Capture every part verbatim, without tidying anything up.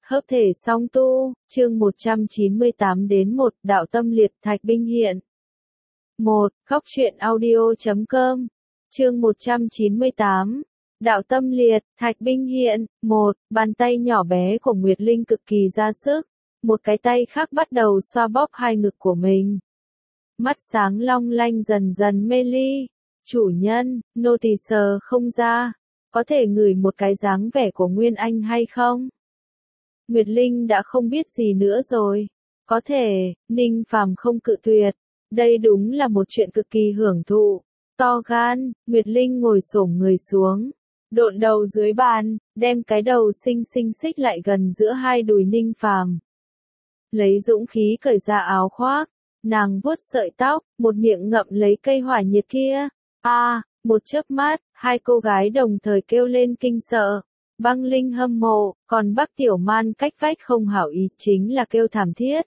Hấp thể song tu, chương một trăm chín mươi tám đến một, đạo tâm liệt thạch binh hiện. một. Góc truyện audio chấm com. Chương một trăm chín mươi tám. Đạo tâm liệt, thạch binh hiện. một. Bàn tay nhỏ bé của Nguyệt Linh cực kỳ ra sức, một cái tay khác bắt đầu xoa bóp hai ngực của mình. Mắt sáng long lanh dần dần mê ly. Chủ nhân, nô tỳ sờ không ra, có thể ngửi một cái dáng vẻ của Nguyên Anh hay không? Nguyệt Linh đã không biết gì nữa rồi. Có thể, Ninh Phàm không cự tuyệt. Đây đúng là một chuyện cực kỳ hưởng thụ. To gan, Nguyệt Linh ngồi xổm người xuống, độn đầu dưới bàn, đem cái đầu xinh xinh xích lại gần giữa hai đùi Ninh Phàm. Lấy dũng khí cởi ra áo khoác, nàng vuốt sợi tóc, một miệng ngậm lấy cây hỏa nhiệt kia. A, à, một chớp mắt, hai cô gái đồng thời kêu lên kinh sợ. Băng Linh hâm mộ, còn Bắc Tiểu Man cách vách không hảo ý chính là kêu thảm thiết.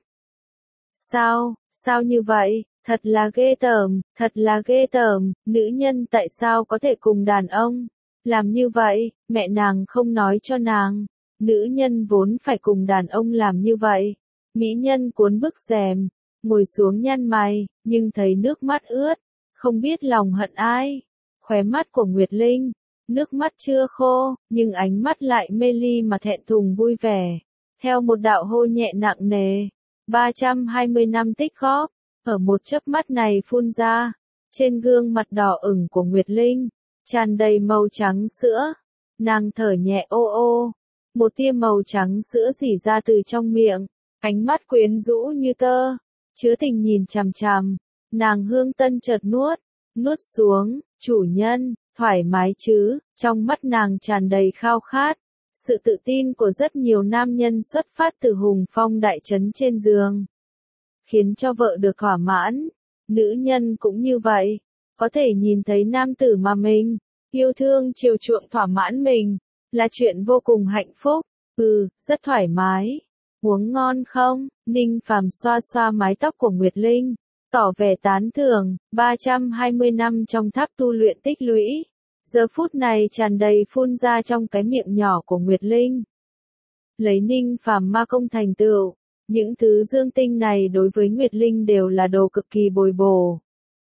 Sao, sao như vậy, thật là ghê tởm, thật là ghê tởm, nữ nhân tại sao có thể cùng đàn ông làm như vậy, mẹ nàng không nói cho nàng, nữ nhân vốn phải cùng đàn ông làm như vậy. Mỹ nhân cuốn bức rèm, ngồi xuống nhăn mày, nhưng thấy nước mắt ướt, không biết lòng hận ai. Khóe mắt của Nguyệt Linh, nước mắt chưa khô, nhưng ánh mắt lại mê ly mà thẹn thùng vui vẻ. Theo một đạo hô nhẹ nặng nề, ba trăm hai mươi năm tích góp, ở một chớp mắt này phun ra, trên gương mặt đỏ ửng của Nguyệt Linh, tràn đầy màu trắng sữa. Nàng thở nhẹ ô ô, một tia màu trắng sữa rỉ ra từ trong miệng, ánh mắt quyến rũ như tơ, chứa tình nhìn chằm chằm. Nàng hương tân chợt nuốt, nuốt xuống, chủ nhân, thoải mái chứ, trong mắt nàng tràn đầy khao khát. Sự tự tin của rất nhiều nam nhân xuất phát từ hùng phong đại trấn trên giường, khiến cho vợ được thỏa mãn. Nữ nhân cũng như vậy, có thể nhìn thấy nam tử mà mình yêu thương chiều chuộng thỏa mãn mình, là chuyện vô cùng hạnh phúc. Ừ, rất thoải mái. Uống ngon không? Ninh Phàm xoa xoa mái tóc của Nguyệt Linh, tỏ vẻ tán thưởng. Ba trăm hai mươi năm trong tháp tu luyện tích lũy, giờ phút này tràn đầy phun ra trong cái miệng nhỏ của Nguyệt Linh. Lấy Ninh Phàm ma công thành tựu, những thứ dương tinh này đối với Nguyệt Linh đều là đồ cực kỳ bồi bổ.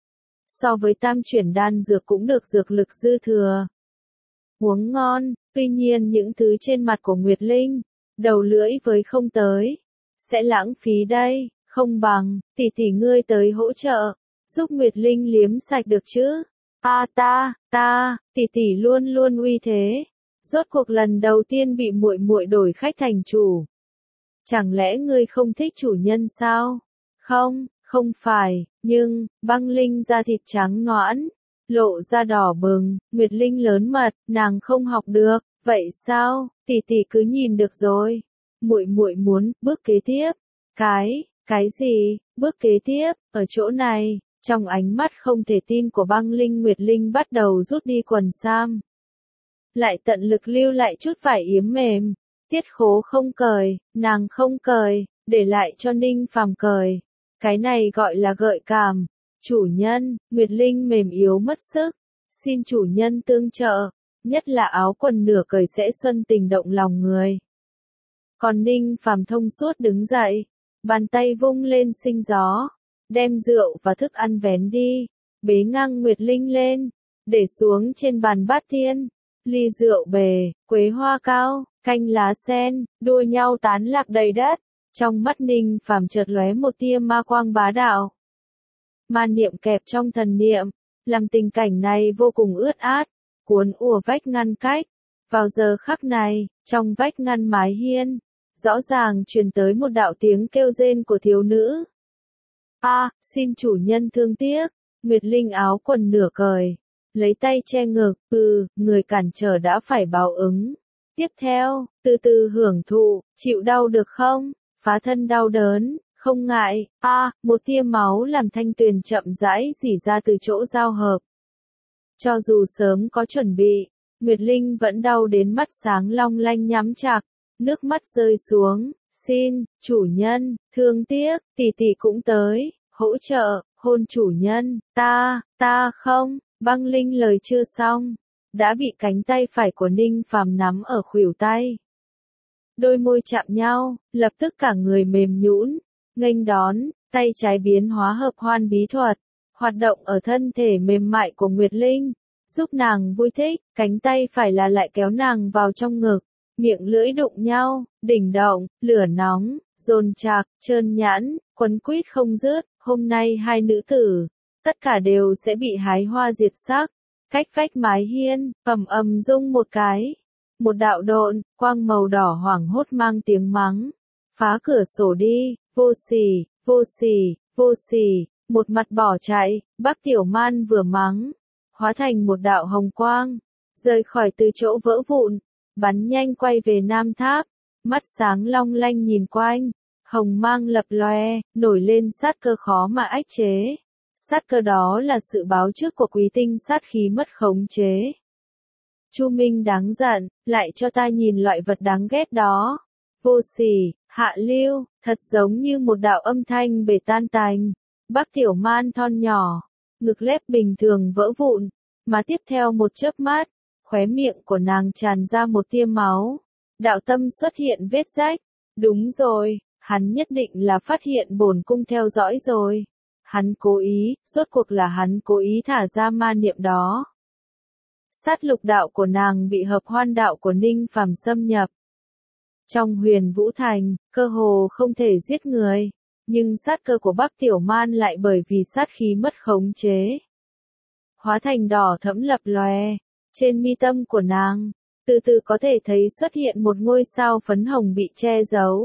So với tam chuyển đan dược cũng được dược lực dư thừa. Uống ngon, tuy nhiên những thứ trên mặt của Nguyệt Linh, đầu lưỡi với không tới, sẽ lãng phí đây, không bằng, tỷ tỷ ngươi tới hỗ trợ, giúp Nguyệt Linh liếm sạch được chứ. A à, ta, ta, tỷ tỷ luôn luôn uy thế, rốt cuộc lần đầu tiên bị muội muội đổi khách thành chủ. Chẳng lẽ ngươi không thích chủ nhân sao? Không, không phải, nhưng, Băng Linh da thịt trắng nõn, lộ da đỏ bừng, Nguyệt Linh lớn mật, nàng không học được, vậy sao? Tỷ tỷ cứ nhìn được rồi. Muội muội muốn, bước kế tiếp. Cái, cái gì? Bước kế tiếp, ở chỗ này. Trong ánh mắt không thể tin của Băng Linh, Nguyệt Linh bắt đầu rút đi quần sam, lại tận lực lưu lại chút vải yếm mềm. Tiết Khố không cởi, nàng không cởi, để lại cho Ninh Phàm cởi. Cái này gọi là gợi cảm. Chủ nhân, Nguyệt Linh mềm yếu mất sức, xin chủ nhân tương trợ, nhất là áo quần nửa cởi sẽ xuân tình động lòng người. Còn Ninh Phàm thông suốt đứng dậy, bàn tay vung lên sinh gió, đem rượu và thức ăn vén đi, bế ngang Nguyệt Linh lên, để xuống trên bàn bát thiên. Ly rượu bề, quế hoa cao, canh lá sen, đua nhau tán lạc đầy đất. Trong mắt Ninh Phàm chợt lóe một tia ma quang bá đạo. Ma niệm kẹp trong thần niệm, làm tình cảnh này vô cùng ướt át, cuốn ùa vách ngăn cách. Vào giờ khắc này, trong vách ngăn mái hiên, rõ ràng truyền tới một đạo tiếng kêu rên của thiếu nữ. A, à, xin chủ nhân thương tiếc. Nguyệt Linh áo quần nửa cởi, lấy tay che ngực, ừ, người cản trở đã phải báo ứng. Tiếp theo, từ từ hưởng thụ, chịu đau được không? Phá thân đau đớn, không ngại. A, à, một tia máu làm thanh tuyền chậm rãi rỉ ra từ chỗ giao hợp. Cho dù sớm có chuẩn bị, Nguyệt Linh vẫn đau đến mắt sáng long lanh nhắm chặt, nước mắt rơi xuống. Xin, chủ nhân, thương tiếc, tỷ tỷ cũng tới, hỗ trợ, hôn chủ nhân. Ta, ta không. Băng Linh lời chưa xong, đã bị cánh tay phải của Ninh Phàm nắm ở khuỷu tay. đôi môi chạm nhau, lập tức cả người mềm nhũn, nghênh đón, tay trái biến hóa hợp hoan bí thuật, hoạt động ở thân thể mềm mại của Nguyệt Linh, giúp nàng vui thích, cánh tay phải là lại kéo nàng vào trong ngực, miệng lưỡi đụng nhau, đỉnh động, lửa nóng, dồn chạc, trơn nhãn, quấn quýt không dứt, hôm nay hai nữ tử, tất cả đều sẽ bị hái hoa diệt xác, cách vách mái hiên, ầm ầm rung một cái. Một đạo độn, quang màu đỏ hoảng hốt mang tiếng mắng. Phá cửa sổ đi, vô sỉ, vô sỉ, vô sỉ, một mặt bỏ chạy, Bắc Tiểu Man vừa mắng, hóa thành một đạo hồng quang, rời khỏi từ chỗ vỡ vụn, bắn nhanh quay về Nam Tháp, mắt sáng long lanh nhìn quanh, hồng mang lập loe, nổi lên sát cơ khó mà ách chế. Sát cơ đó là sự báo trước của Quý Tinh sát khí mất khống chế. Chu Minh đáng giận, lại cho ta nhìn loại vật đáng ghét đó. Vô sỉ, hạ lưu, thật giống như một đạo âm thanh bể tan tành. Bắc Tiểu Man thon nhỏ, ngực lép bình thường vỡ vụn, mà tiếp theo một chớp mắt, khóe miệng của nàng tràn ra một tia máu. Đạo tâm xuất hiện vết rách. Đúng rồi, hắn nhất định là phát hiện bổn cung theo dõi rồi. Hắn cố ý, rốt cuộc là hắn cố ý thả ra ma niệm đó. Sát lục đạo của nàng bị hợp hoan đạo của Ninh Phàm xâm nhập. Trong Huyền Vũ Thành, cơ hồ không thể giết người, nhưng sát cơ của Bắc Tiểu Man lại bởi vì sát khí mất khống chế. Hóa thành đỏ thẫm lập lòe, trên mi tâm của nàng, từ từ có thể thấy xuất hiện một ngôi sao phấn hồng bị che giấu.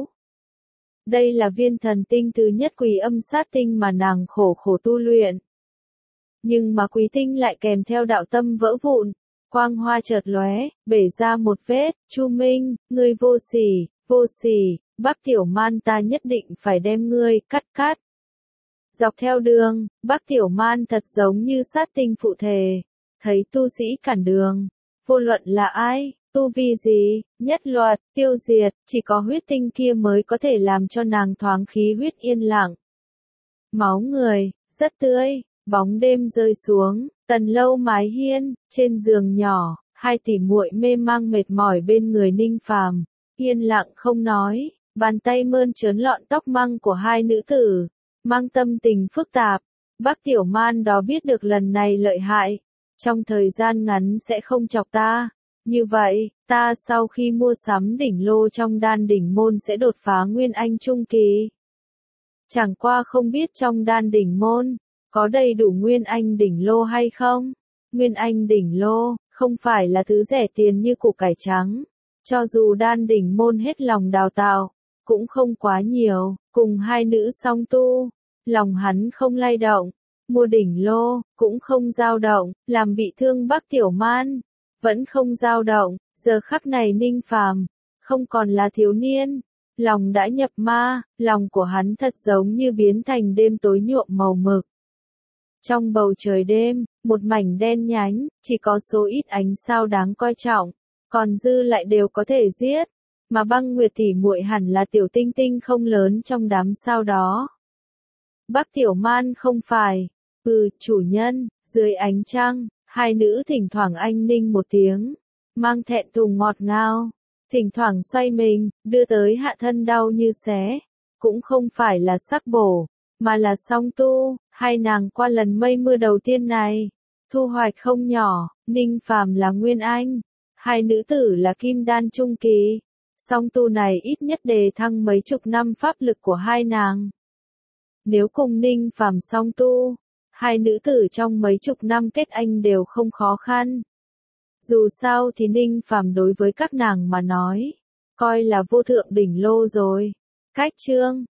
Đây là viên thần tinh thứ nhất Quỷ Âm Sát Tinh mà nàng khổ khổ tu luyện. Nhưng mà Quý Tinh lại kèm theo đạo tâm vỡ vụn, quang hoa chợt lóe, bể ra một vết. Chu Minh, ngươi vô sỉ, vô sỉ, Bắc Tiểu Man ta nhất định phải đem ngươi cắt cắt. Dọc theo đường, Bắc Tiểu Man thật giống như sát tinh phụ thể, thấy tu sĩ cản đường, vô luận là ai, tu vi gì, nhất luật, tiêu diệt, chỉ có huyết tinh kia mới có thể làm cho nàng thoáng khí huyết yên lặng. Máu người, rất tươi, bóng đêm rơi xuống, tần lâu mái hiên, trên giường nhỏ, hai tỷ muội mê mang mệt mỏi bên người Ninh Phàm, yên lặng không nói, bàn tay mơn trớn lọn tóc măng của hai nữ tử, mang tâm tình phức tạp. Bắc Tiểu Man đó biết được lần này lợi hại, trong thời gian ngắn sẽ không chọc ta. Như vậy, ta sau khi mua sắm đỉnh lô trong đan đỉnh môn sẽ đột phá Nguyên Anh Trung Kỳ. Chẳng qua không biết trong đan đỉnh môn, có đầy đủ Nguyên Anh đỉnh lô hay không? Nguyên Anh đỉnh lô, không phải là thứ rẻ tiền như củ cải trắng. Cho dù đan đỉnh môn hết lòng đào tạo, cũng không quá nhiều, cùng hai nữ song tu, lòng hắn không lay động. Mua đỉnh lô, cũng không dao động, làm bị thương Bắc Tiểu Man. Vẫn không dao động, giờ khắc này Ninh Phàm không còn là thiếu niên, lòng đã nhập ma, lòng của hắn thật giống như biến thành đêm tối nhuộm màu mực. Trong bầu trời đêm, một mảnh đen nhánh, chỉ có số ít ánh sao đáng coi trọng, còn dư lại đều có thể giết, mà Băng Nguyệt tỷ muội hẳn là tiểu tinh tinh không lớn trong đám sao đó. Bắc Tiểu Man không phải, ừ, chủ nhân, dưới ánh trăng. Hai nữ thỉnh thoảng anh ninh một tiếng, mang thẹn thùng ngọt ngào, thỉnh thoảng xoay mình, đưa tới hạ thân đau như xé, cũng không phải là sắc bổ, mà là song tu, hai nàng qua lần mây mưa đầu tiên này, thu hoạch không nhỏ. Ninh Phàm là Nguyên Anh, hai nữ tử là Kim Đan Trung Kỳ, song tu này ít nhất đề thăng mấy chục năm pháp lực của hai nàng. Nếu cùng Ninh Phàm song tu, hai nữ tử trong mấy chục năm kết anh đều không khó khăn. Dù sao thì Ninh Phàm đối với các nàng mà nói, coi là vô thượng đỉnh lô rồi. Cách chương